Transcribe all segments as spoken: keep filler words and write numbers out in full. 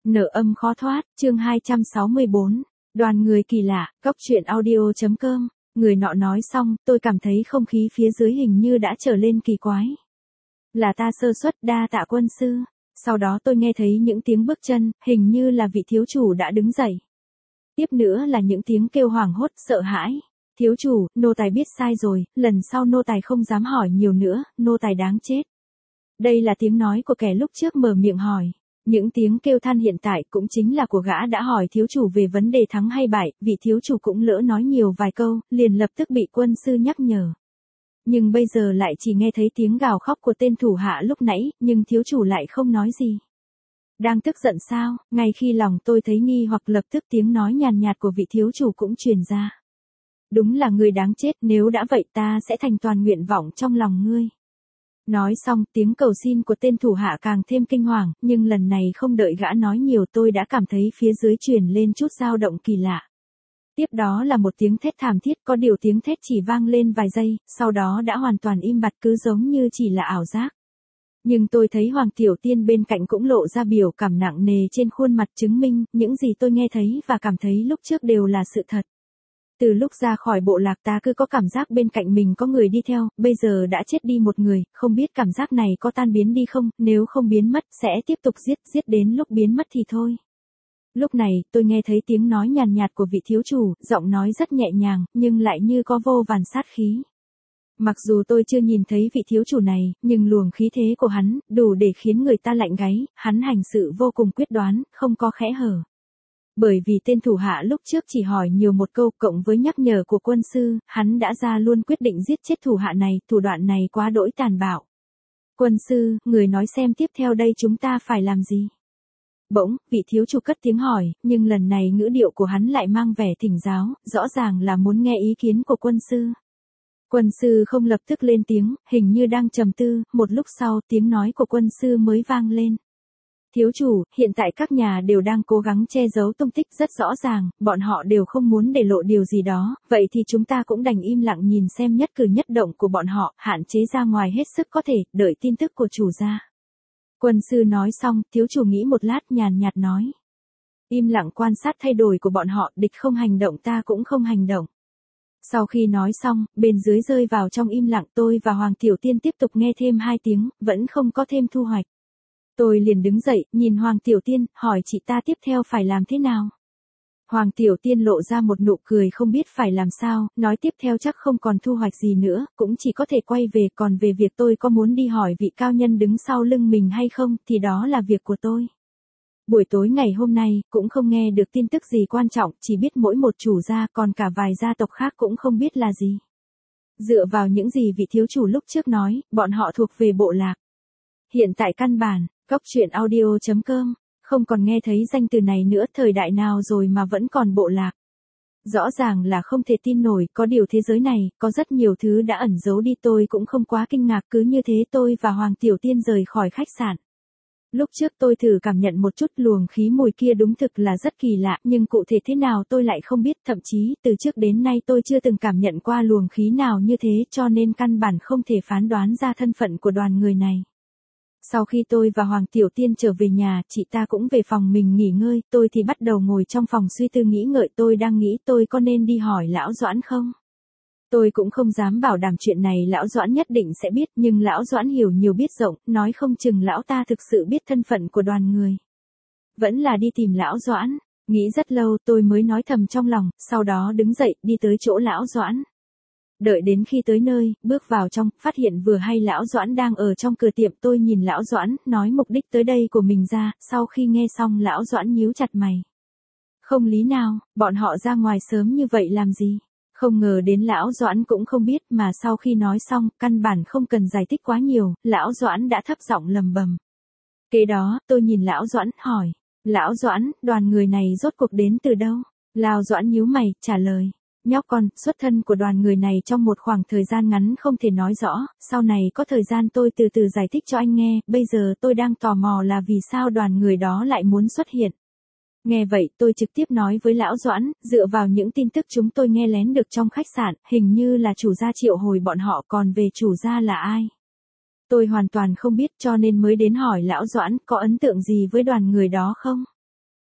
Nợ âm khó thoát, chương hai trăm sáu mươi bốn. Đoàn người kỳ lạ, góc truyện audio.com. Người nọ nói xong, tôi cảm thấy không khí phía dưới hình như đã trở lên kỳ quái. Là ta sơ suất, đa tạ quân sư. Sau đó tôi nghe thấy những tiếng bước chân, hình như là vị thiếu chủ đã đứng dậy. Tiếp nữa là những tiếng kêu hoảng hốt, sợ hãi. Thiếu chủ, nô tài biết sai rồi, lần sau nô tài không dám hỏi nhiều nữa, nô tài đáng chết. Đây là tiếng nói của kẻ lúc trước mở miệng hỏi. Những tiếng kêu than hiện tại cũng chính là của gã đã hỏi thiếu chủ về vấn đề thắng hay bại, vị thiếu chủ cũng lỡ nói nhiều vài câu, liền lập tức bị quân sư nhắc nhở. Nhưng bây giờ lại chỉ nghe thấy tiếng gào khóc của tên thủ hạ lúc nãy, nhưng thiếu chủ lại không nói gì. Đang tức giận sao? Ngay khi lòng tôi thấy nghi hoặc lập tức tiếng nói nhàn nhạt của vị thiếu chủ cũng truyền ra. Đúng là ngươi đáng chết, nếu đã vậy ta sẽ thành toàn nguyện vọng trong lòng ngươi. Nói xong, tiếng cầu xin của tên thủ hạ càng thêm kinh hoàng, nhưng lần này không đợi gã nói nhiều tôi đã cảm thấy phía dưới truyền lên chút dao động kỳ lạ. Tiếp đó là một tiếng thét thảm thiết, có điều tiếng thét chỉ vang lên vài giây, sau đó đã hoàn toàn im bặt cứ giống như chỉ là ảo giác. Nhưng tôi thấy Hoàng Tiểu Tiên bên cạnh cũng lộ ra biểu cảm nặng nề trên khuôn mặt chứng minh, những gì tôi nghe thấy và cảm thấy lúc trước đều là sự thật. Từ lúc ra khỏi bộ lạc ta cứ có cảm giác bên cạnh mình có người đi theo, bây giờ đã chết đi một người, không biết cảm giác này có tan biến đi không, nếu không biến mất sẽ tiếp tục giết, giết đến lúc biến mất thì thôi. Lúc này, tôi nghe thấy tiếng nói nhàn nhạt của vị thiếu chủ, giọng nói rất nhẹ nhàng, nhưng lại như có vô vàn sát khí. Mặc dù tôi chưa nhìn thấy vị thiếu chủ này, nhưng luồng khí thế của hắn, đủ để khiến người ta lạnh gáy, hắn hành sự vô cùng quyết đoán, không có khẽ hở. Bởi vì tên thủ hạ lúc trước chỉ hỏi nhiều một câu cộng với nhắc nhở của quân sư, hắn đã ra luôn quyết định giết chết thủ hạ này, thủ đoạn này quá đỗi tàn bạo. Quân sư, người nói xem tiếp theo đây chúng ta phải làm gì? Bỗng, vị thiếu chủ cất tiếng hỏi, nhưng lần này ngữ điệu của hắn lại mang vẻ thỉnh giáo, rõ ràng là muốn nghe ý kiến của quân sư. Quân sư không lập tức lên tiếng, hình như đang trầm tư, một lúc sau tiếng nói của quân sư mới vang lên. Thiếu chủ, hiện tại các nhà đều đang cố gắng che giấu tung tích rất rõ ràng, bọn họ đều không muốn để lộ điều gì đó, vậy thì chúng ta cũng đành im lặng nhìn xem nhất cử nhất động của bọn họ, hạn chế ra ngoài hết sức có thể, đợi tin tức của chủ gia. Quân sư nói xong, thiếu chủ nghĩ một lát nhàn nhạt nói. Im lặng quan sát thay đổi của bọn họ, địch không hành động ta cũng không hành động. Sau khi nói xong, bên dưới rơi vào trong im lặng tôi và Hoàng Tiểu Tiên tiếp tục nghe thêm hai tiếng, vẫn không có thêm thu hoạch. Tôi liền đứng dậy, nhìn Hoàng Tiểu Tiên, hỏi chị ta tiếp theo phải làm thế nào. Hoàng Tiểu Tiên lộ ra một nụ cười không biết phải làm sao, nói tiếp theo chắc không còn thu hoạch gì nữa, cũng chỉ có thể quay về, còn về việc tôi có muốn đi hỏi vị cao nhân đứng sau lưng mình hay không, thì đó là việc của tôi. Buổi tối ngày hôm nay, cũng không nghe được tin tức gì quan trọng, chỉ biết mỗi một chủ gia còn cả vài gia tộc khác cũng không biết là gì. Dựa vào những gì vị thiếu chủ lúc trước nói, bọn họ thuộc về bộ lạc. Hiện tại căn bản, góc truyện audio.com, không còn nghe thấy danh từ này nữa, thời đại nào rồi mà vẫn còn bộ lạc. Rõ ràng là không thể tin nổi, có điều thế giới này, có rất nhiều thứ đã ẩn giấu đi tôi cũng không quá kinh ngạc, cứ như thế tôi và Hoàng Tiểu Tiên rời khỏi khách sạn. Lúc trước tôi thử cảm nhận một chút luồng khí mùi kia đúng thực là rất kỳ lạ, nhưng cụ thể thế nào tôi lại không biết, thậm chí từ trước đến nay tôi chưa từng cảm nhận qua luồng khí nào như thế cho nên căn bản không thể phán đoán ra thân phận của đoàn người này. Sau khi tôi và Hoàng Tiểu Tiên trở về nhà, chị ta cũng về phòng mình nghỉ ngơi, tôi thì bắt đầu ngồi trong phòng suy tư nghĩ ngợi tôi đang nghĩ tôi có nên đi hỏi Lão Doãn không? Tôi cũng không dám bảo đảm chuyện này Lão Doãn nhất định sẽ biết, nhưng Lão Doãn hiểu nhiều biết rộng, nói không chừng Lão ta thực sự biết thân phận của đoàn người. Vẫn là đi tìm Lão Doãn, nghĩ rất lâu tôi mới nói thầm trong lòng, sau đó đứng dậy đi tới chỗ Lão Doãn. Đợi đến khi tới nơi, bước vào trong, phát hiện vừa hay Lão Doãn đang ở trong cửa tiệm, tôi nhìn Lão Doãn, nói mục đích tới đây của mình ra, sau khi nghe xong Lão Doãn nhíu chặt mày. Không lý nào, bọn họ ra ngoài sớm như vậy làm gì? Không ngờ đến Lão Doãn cũng không biết, mà sau khi nói xong, căn bản không cần giải thích quá nhiều, Lão Doãn đã thấp giọng lầm bầm. Kế đó, tôi nhìn Lão Doãn, hỏi, Lão Doãn, đoàn người này rốt cuộc đến từ đâu? Lão Doãn nhíu mày, trả lời. Nhóc con, xuất thân của đoàn người này trong một khoảng thời gian ngắn không thể nói rõ, sau này có thời gian tôi từ từ giải thích cho anh nghe, bây giờ tôi đang tò mò là vì sao đoàn người đó lại muốn xuất hiện. Nghe vậy, tôi trực tiếp nói với Lão Doãn, dựa vào những tin tức chúng tôi nghe lén được trong khách sạn, hình như là chủ gia triệu hồi bọn họ, còn về chủ gia là ai? Tôi hoàn toàn không biết cho nên mới đến hỏi Lão Doãn có ấn tượng gì với đoàn người đó không?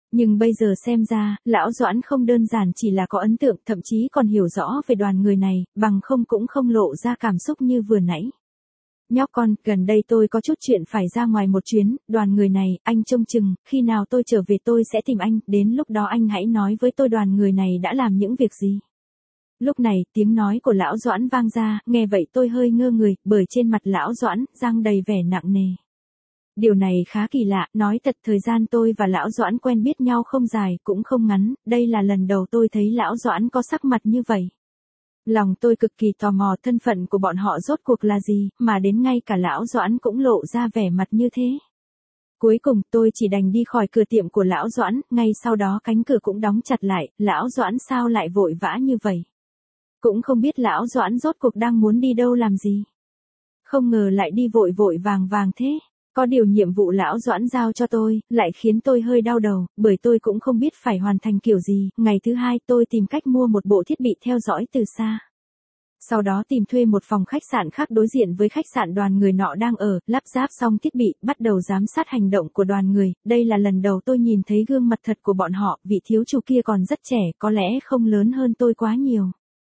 Nhưng bây giờ xem ra, lão Doãn không đơn giản chỉ là có ấn tượng, thậm chí còn hiểu rõ về đoàn người này, bằng không cũng không lộ ra cảm xúc như vừa nãy. Nhóc con, gần đây tôi có chút chuyện phải ra ngoài một chuyến, đoàn người này, anh trông chừng, khi nào tôi trở về tôi sẽ tìm anh, đến lúc đó anh hãy nói với tôi đoàn người này đã làm những việc gì. Lúc này, tiếng nói của lão Doãn vang ra, nghe vậy tôi hơi ngơ người, bởi trên mặt lão Doãn, răng đầy vẻ nặng nề. Điều này khá kỳ lạ, nói thật thời gian tôi và lão Doãn quen biết nhau không dài, cũng không ngắn, đây là lần đầu tôi thấy lão Doãn có sắc mặt như vậy. Lòng tôi cực kỳ tò mò thân phận của bọn họ rốt cuộc là gì, mà đến ngay cả lão Doãn cũng lộ ra vẻ mặt như thế. Cuối cùng tôi chỉ đành đi khỏi cửa tiệm của lão Doãn, ngay sau đó cánh cửa cũng đóng chặt lại, lão Doãn sao lại vội vã như vậy. Cũng không biết lão Doãn rốt cuộc đang muốn đi đâu làm gì. Không ngờ lại đi vội vội vàng vàng thế. Có điều nhiệm vụ lão Doãn giao cho tôi, lại khiến tôi hơi đau đầu, bởi tôi cũng không biết phải hoàn thành kiểu gì. Ngày thứ hai tôi tìm cách mua một bộ thiết bị theo dõi từ xa. Sau đó tìm thuê một phòng khách sạn khác đối diện với khách sạn đoàn người nọ đang ở, lắp ráp xong thiết bị, bắt đầu giám sát hành động của đoàn người. Đây là lần đầu tôi nhìn thấy gương mặt thật của bọn họ, vị thiếu chủ kia còn rất trẻ, có lẽ không lớn hơn tôi quá nhiều.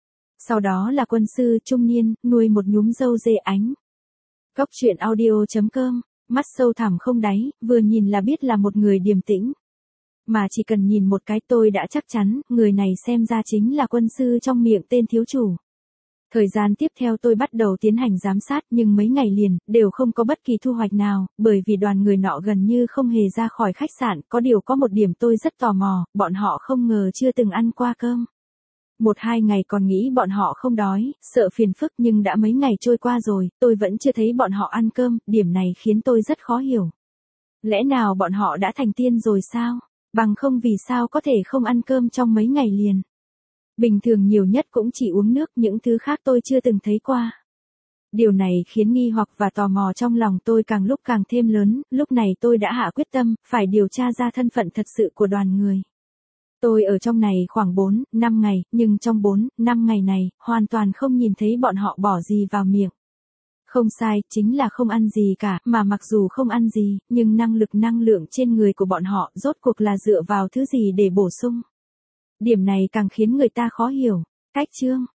Sau đó là quân sư trung niên, nuôi một nhúm râu dê ánh. Góc truyện audio chấm com, mắt sâu thẳm không đáy, vừa nhìn là biết là một người điềm tĩnh. Mà chỉ cần nhìn một cái tôi đã chắc chắn, người này xem ra chính là quân sư trong miệng tên thiếu chủ. Thời gian tiếp theo tôi bắt đầu tiến hành giám sát nhưng mấy ngày liền, đều không có bất kỳ thu hoạch nào, bởi vì đoàn người nọ gần như không hề ra khỏi khách sạn, có điều có một điểm tôi rất tò mò, bọn họ không ngờ chưa từng ăn qua cơm. Một hai ngày còn nghĩ bọn họ không đói, sợ phiền phức nhưng đã mấy ngày trôi qua rồi, tôi vẫn chưa thấy bọn họ ăn cơm, điểm này khiến tôi rất khó hiểu. Lẽ nào bọn họ đã thành tiên rồi sao? Bằng không vì sao có thể không ăn cơm trong mấy ngày liền? Bình thường nhiều nhất cũng chỉ uống nước, những thứ khác tôi chưa từng thấy qua. Điều này khiến nghi hoặc và tò mò trong lòng tôi càng lúc càng thêm lớn, lúc này tôi đã hạ quyết tâm, phải điều tra ra thân phận thật sự của đoàn người. Tôi ở trong này khoảng bốn, năm ngày, nhưng trong bốn, năm ngày này, hoàn toàn không nhìn thấy bọn họ bỏ gì vào miệng. Không sai, chính là không ăn gì cả, mà mặc dù không ăn gì, nhưng năng lực năng lượng trên người của bọn họ rốt cuộc là dựa vào thứ gì để bổ sung. Điểm này càng khiến người ta khó hiểu. Cách chương